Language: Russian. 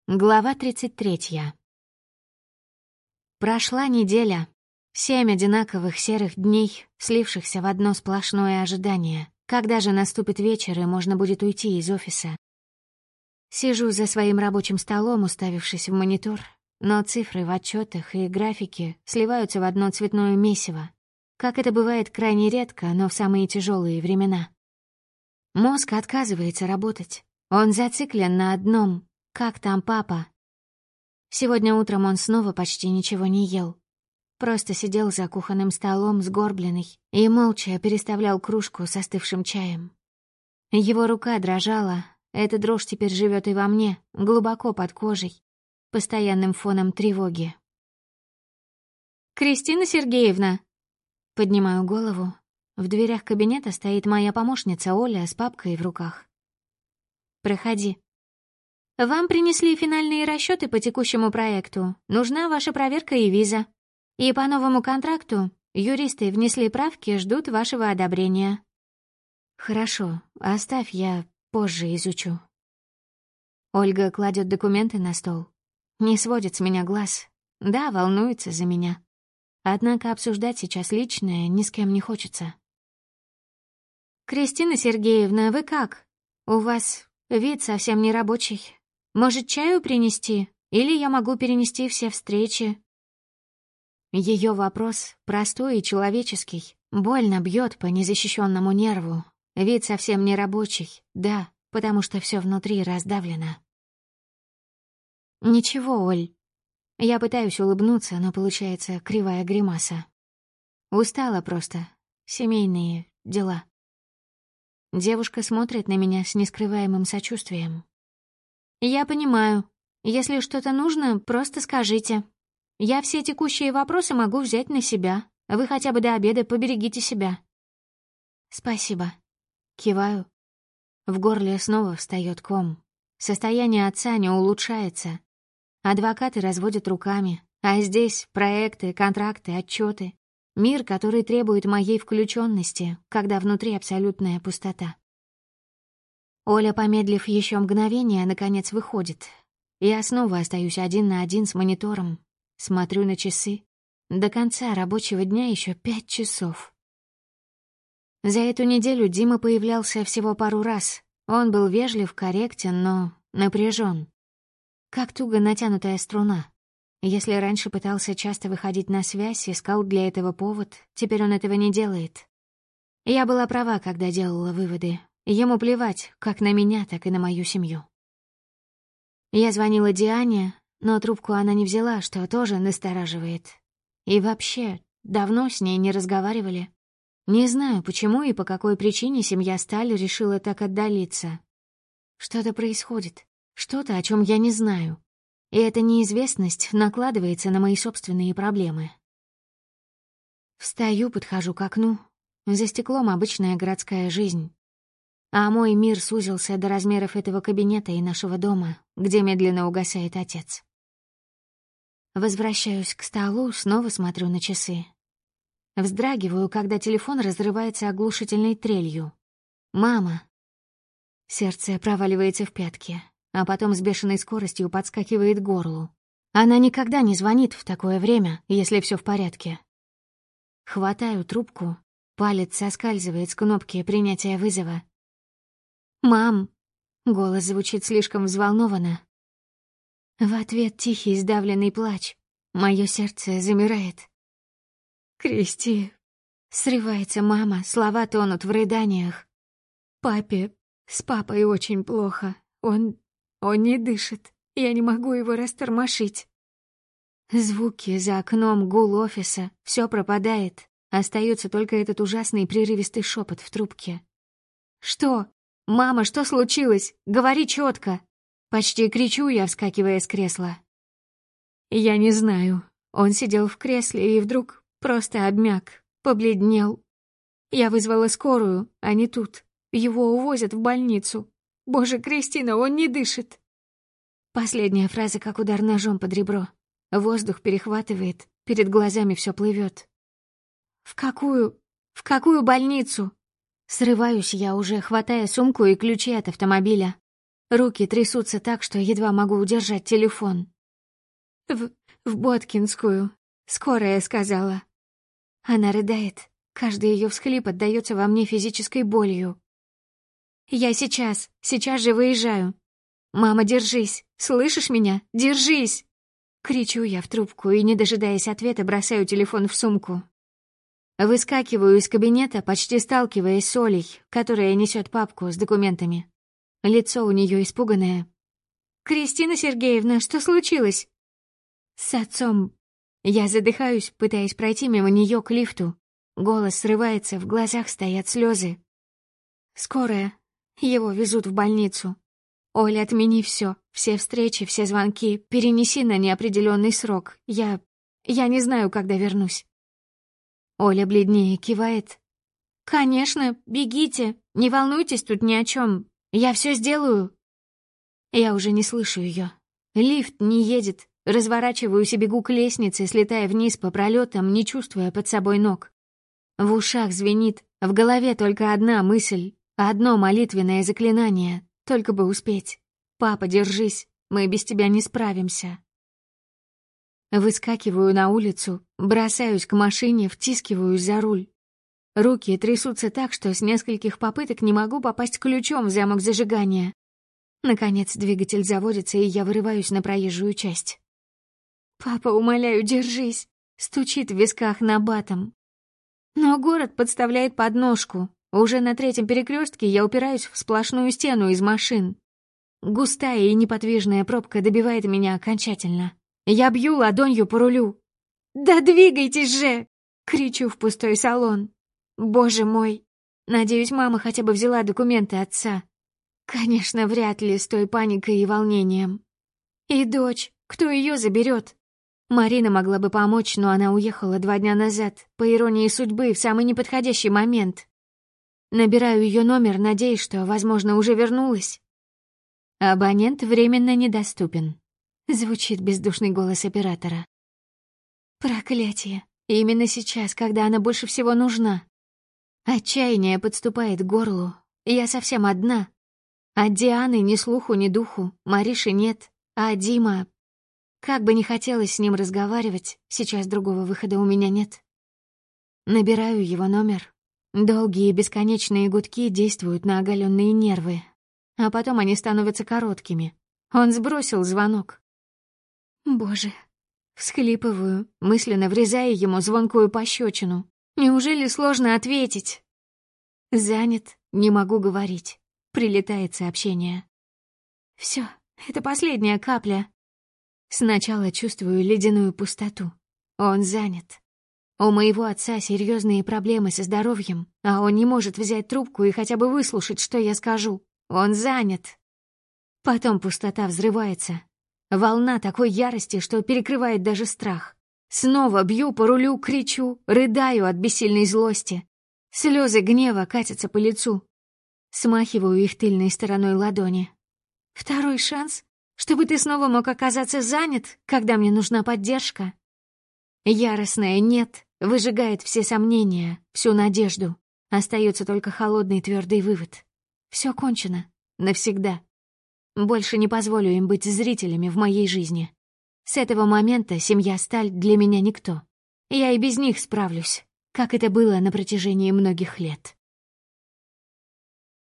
Глава 33. Прошла неделя. 7 одинаковых серых дней, слившихся в одно сплошное ожидание. Когда же наступит вечер, и можно будет уйти из офиса? Сижу за своим рабочим столом, уставившись в монитор, но цифры в отчетах и графики сливаются в одно цветное месиво, как это бывает крайне редко, но в самые тяжелые времена. Мозг отказывается работать. Он зациклен на одном. Как там папа? Сегодня утром он снова почти ничего не ел. Просто сидел за кухонным столом сгорбленный и молча переставлял кружку с остывшим чаем. Его рука дрожала. Эта дрожь теперь живет и во мне, глубоко под кожей, постоянным фоном тревоги. «Кристина Сергеевна!» Поднимаю голову. В дверях кабинета стоит моя помощница Оля с папкой в руках. «Проходи». «Вам принесли финальные расчеты по текущему проекту. Нужна ваша проверка и виза. И по новому контракту юристы внесли правки, ждут вашего одобрения». «Хорошо, оставь, я позже изучу». Ольга кладет документы на стол. Не сводит с меня глаз. Да, волнуется за меня. Однако обсуждать сейчас личное ни с кем не хочется. «Кристина Сергеевна, вы как? У вас вид совсем не рабочий. Может, чаю принести? Или я могу перенести все встречи?» Ее вопрос простой и человеческий, больно бьет по незащищенному нерву. Вид совсем не рабочий, да, потому что все внутри раздавлено. «Ничего, Оль». Я пытаюсь улыбнуться, но получается кривая гримаса. Устала просто. Семейные дела. Девушка смотрит на меня с нескрываемым сочувствием. «Я понимаю. Если что-то нужно, просто скажите. Я все текущие вопросы могу взять на себя. Вы хотя бы до обеда поберегите себя». «Спасибо». Киваю. В горле снова встает ком. Состояние отца не улучшается. Адвокаты разводят руками, а здесь проекты, контракты, отчеты. Мир, который требует моей включенности, когда внутри абсолютная пустота. Оля, помедлив еще мгновение, наконец выходит. Я снова остаюсь один на один с монитором. Смотрю на часы. До конца рабочего дня еще 5 часов. За эту неделю Дима появлялся всего пару раз. Он был вежлив, корректен, но напряжен. Как туго натянутая струна. Если раньше пытался часто выходить на связь, искал для этого повод, теперь он этого не делает. Я была права, когда делала выводы. Ему плевать как на меня, так и на мою семью. Я звонила Диане, но трубку она не взяла, что тоже настораживает. И вообще, давно с ней не разговаривали. Не знаю, почему и по какой причине семья Сталь решила так отдалиться. Что-то происходит, что-то, о чем я не знаю. И эта неизвестность накладывается на мои собственные проблемы. Встаю, подхожу к окну. За стеклом обычная городская жизнь. А мой мир сузился до размеров этого кабинета и нашего дома, где медленно угасает отец. Возвращаюсь к столу, снова смотрю на часы. Вздрагиваю, когда телефон разрывается оглушительной трелью. «Мама!» Сердце проваливается в пятки, а потом с бешеной скоростью подскакивает к горлу. Она никогда не звонит в такое время, если все в порядке. Хватаю трубку, палец соскальзывает с кнопки принятия вызова. «Мам!» — голос звучит слишком взволнованно. В ответ тихий сдавленный плач. Мое сердце замирает. «Кристи!» — срывается мама, слова тонут в рыданиях. «Папе, с папой очень плохо. Он не дышит. Я не могу его растормошить». Звуки за окном, гул офиса, все пропадает. Остается только этот ужасный прерывистый шепот в трубке. «Что? Мама, что случилось? Говори четко!» Почти кричу я, вскакивая с кресла. Я не знаю. Он сидел в кресле и вдруг просто обмяк, побледнел. Я вызвала скорую, а не тут. Его увозят в больницу. Боже, Кристина, он не дышит. Последняя фраза как удар ножом под ребро. Воздух перехватывает, перед глазами все плывет. В какую больницу? Срываюсь я уже, хватая сумку и ключи от автомобиля. Руки трясутся так, что едва могу удержать телефон. В Боткинскую. Скорая сказала. Она рыдает. Каждый ее всхлип отдаётся во мне физической болью. Я сейчас же выезжаю. Мама, держись. Слышишь меня? Держись! Кричу я в трубку и, не дожидаясь ответа, бросаю телефон в сумку. Выскакиваю из кабинета, почти сталкиваясь с Олей, которая несет папку с документами. Лицо у нее испуганное. «Кристина Сергеевна, что случилось?» «С отцом». Я задыхаюсь, пытаясь пройти мимо нее к лифту. Голос срывается, в глазах стоят слезы. «Скорая. Его везут в больницу. Оля, отмени все встречи, все звонки, перенеси на неопределенный срок. Я не знаю, когда вернусь». Оля бледнее кивает. «Конечно, бегите, не волнуйтесь тут ни о чем. Я все сделаю». Я уже не слышу ее. Лифт не едет. Разворачиваюсь и бегу к лестнице, слетая вниз по пролетам, не чувствуя под собой ног. В ушах звенит, в голове только одна мысль, одно молитвенное заклинание, только бы успеть. «Папа, держись, мы без тебя не справимся». Выскакиваю на улицу, бросаюсь к машине, втискиваюсь за руль. Руки трясутся так, что с нескольких попыток не могу попасть ключом в замок зажигания. Наконец двигатель заводится, и я вырываюсь на проезжую часть. «Папа, умоляю, держись!» Стучит в висках набатом. Но город подставляет подножку. Уже на третьем перекрестке я упираюсь в сплошную стену из машин. Густая и неподвижная пробка добивает меня окончательно. Я бью ладонью по рулю. «Да двигайтесь же!» — кричу в пустой салон. Боже мой! Надеюсь, мама хотя бы взяла документы отца. Конечно, вряд ли, с той паникой и волнением. И дочь, кто ее заберет? Марина могла бы помочь, но она уехала 2 дня назад, по иронии судьбы, в самый неподходящий момент. Набираю ее номер, надеясь, что, возможно, уже вернулась. Абонент временно недоступен. Звучит бездушный голос оператора. Проклятие. Именно сейчас, когда она больше всего нужна. Отчаяние подступает к горлу. Я совсем одна. От Дианы ни слуху, ни духу, Мариши нет, а Дима... Как бы ни хотелось с ним разговаривать, сейчас другого выхода у меня нет. Набираю его номер. Долгие бесконечные гудки действуют на оголенные нервы, а потом они становятся короткими. Он сбросил звонок. Боже, всхлипываю, мысленно врезая ему звонкую пощечину. Неужели сложно ответить? Занят, не могу говорить. Прилетает сообщение. Все, это последняя капля. Сначала чувствую ледяную пустоту. Он занят. У моего отца серьезные проблемы со здоровьем, а он не может взять трубку и хотя бы выслушать, что я скажу. Он занят. Потом пустота взрывается. Волна такой ярости, что перекрывает даже страх. Снова бью по рулю, кричу, рыдаю от бессильной злости. Слезы гнева катятся по лицу. Смахиваю их тыльной стороной ладони. Второй шанс? Чтобы ты снова мог оказаться занят, когда мне нужна поддержка. Яростное «нет» выжигает все сомнения, всю надежду. Остается только холодный твердый вывод. Все кончено. Навсегда. Больше не позволю им быть зрителями в моей жизни. С этого момента семья Сталь для меня никто. Я и без них справлюсь, как это было на протяжении многих лет.